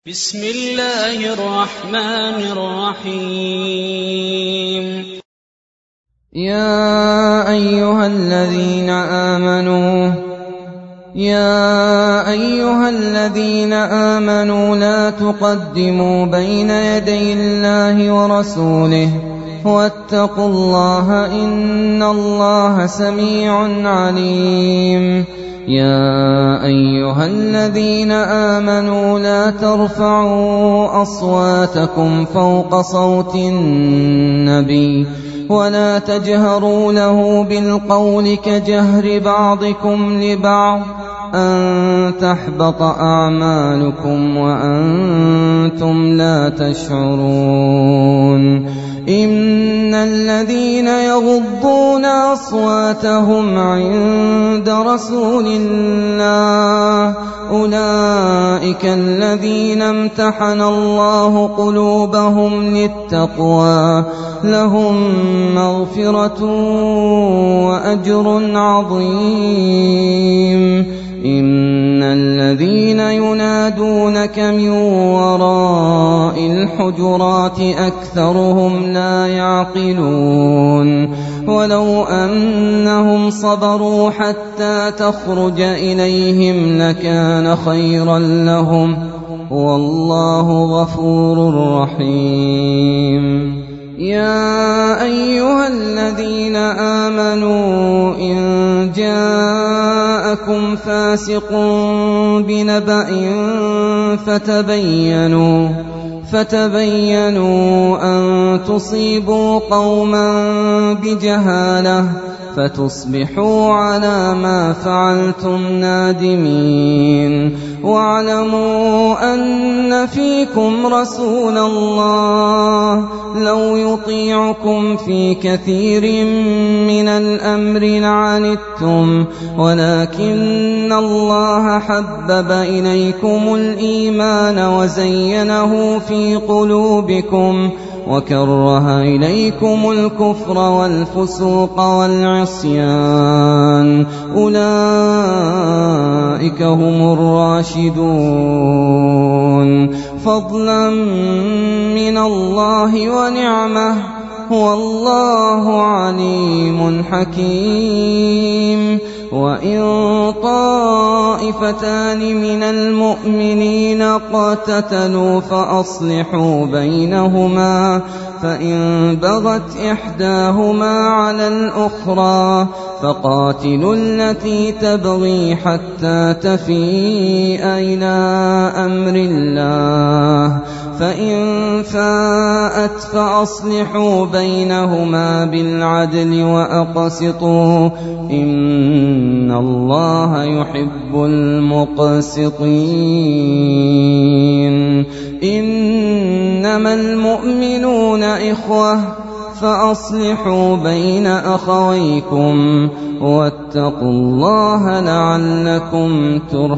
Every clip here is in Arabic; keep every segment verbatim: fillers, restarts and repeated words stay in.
بسم الله الرحمن الرحيم. يا أيها الذين آمنوا يا أيها الذين آمنوا لا تقدموا بين يدي الله ورسوله واتقوا الله إن الله سميع عليم. يا أيها الذين آمنوا لا ترفعوا أصواتكم فوق صوت النبي ولا تجهروا له بالقول كجهر بعضكم لبعض أن تحبط أعمالكم وأنتم لا تشعرون. إن الذين يغضون أصواتهم عند رسول الله أولئك الذين امتحن الله قلوبهم للتقوى لهم مغفرة وأجر عظيم. إن الذين ينادونك من وراء الحجرات أكثرهم لا يعقلون. ولو أنهم صبروا حتى تخرج إليهم لكان خيرا لهم والله غفور رحيم. يا أيها الذين آمنوا إن جاءكم فاسق بنبأ فتبينوا فتبينوا أن تصيبوا قوما بجهالة فتصبحوا على ما فعلتم نادمين. واعلموا أن فيكم رسول الله لو يطيعكم في كثير من الأمر لعنتم ولكن الله حبب إليكم الإيمان وزينه في قلوبكم وكره إليكم الكفر والفسوق والعصيان أولئك هم الراشدون فضلا من الله ونعمه والله عليم حكيم. وإن طائفتان من المؤمنين اقتتلوا فأصلحوا بينهما فإن بغت إحداهما على الأخرى فقاتلوا التي تبغي حتى تفيء إلى أمر الله فإن فاءت فأصلحوا بينهما بالعدل وأقسطوا إن الله يحب المقسطين. إنما المؤمنون إخوة فأصلحوا بين أخويكم واتقوا الله لعلكم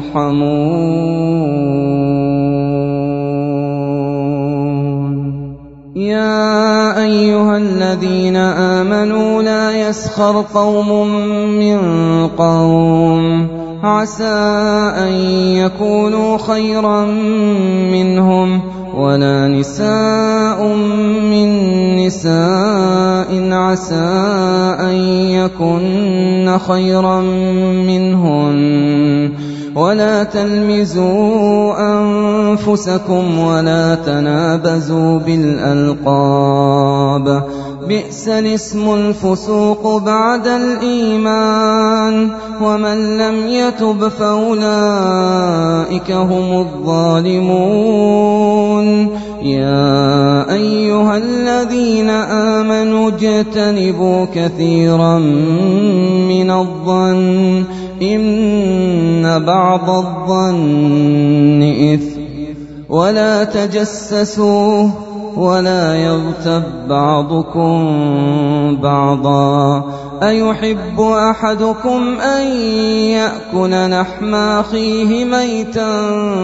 ترحمون. يا أيها الذين آمنوا لا يسخر قوم من قوم عسى أن يكونوا خيرا منهم ولا نساء من نساء عسى أن يكن خيرا منهن ولا تلمزوا أنفسكم ولا تنابزوا بالألقاب بئس الاسم الفسوق بعد الإيمان ومن لم يتب فأولئك هم الظالمون. يا أيها الذين آمنوا اجتنبوا كثيرا من الظن إن بعض الظن إثم ولا تجسسوا ولا يغتب بعضكم بعضا أيحب أحدكم أن يأكل لحم أخيه ميتا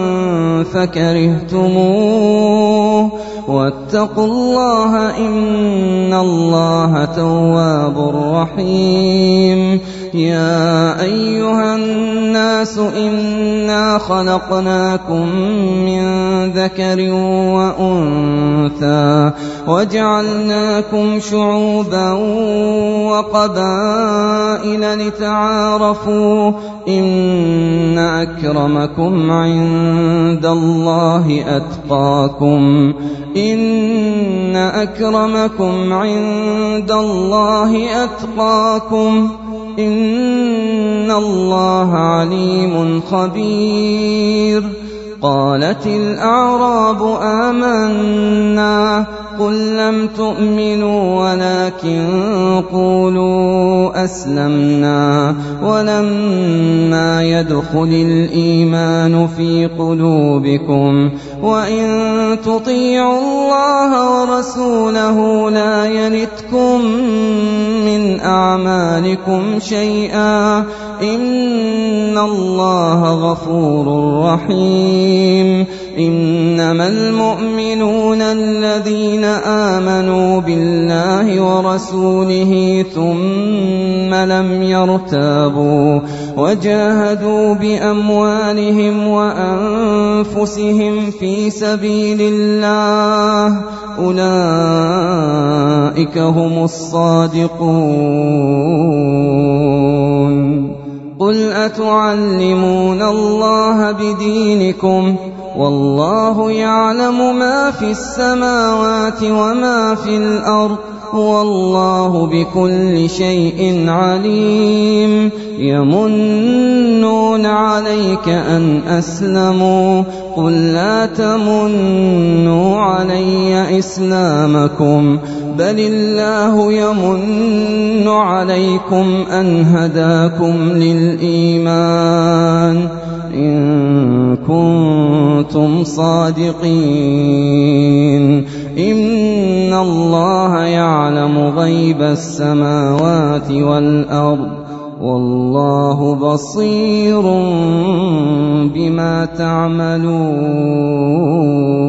فكرهتموه واتقوا الله إن الله تواب رحيم. يا أيها الناس إنا خلقناكم من ذكر وأنثى وجعلناكم شعوبا وقبائل لتعارفوا إن أكرمكم عند الله أتقاكم إن أكرمكم عند الله أتقاكم إن الله عليم خبير. قالت الأعراب آمنا قل لم تؤمنوا ولكن قولوا أسلمنا ولما يدخل الإيمان في قلوبكم وإن تطيعوا الله ورسوله لا يلتكم من أعمالكم شيئا إن الله غفور رحيم. إنما المؤمنون الذين آمنوا بالله ورسوله ثم لم يرتابوا وجاهدوا بأموالهم وأنفسهم في سبيل الله أولئك هم الصادقون. قل أتعلمون الله بدينكم والله يعلم ما في السماوات وما في الأرض والله بكل شيء عليم. يمنون عليك أن أسلموا قل لا تمنوا علي إسلامكم بل الله يمن عليكم أن هداكم للإيمان إن كنتم صادقين. إن الله يعلم غيب السماوات والأرض والله بصير بما تعملون.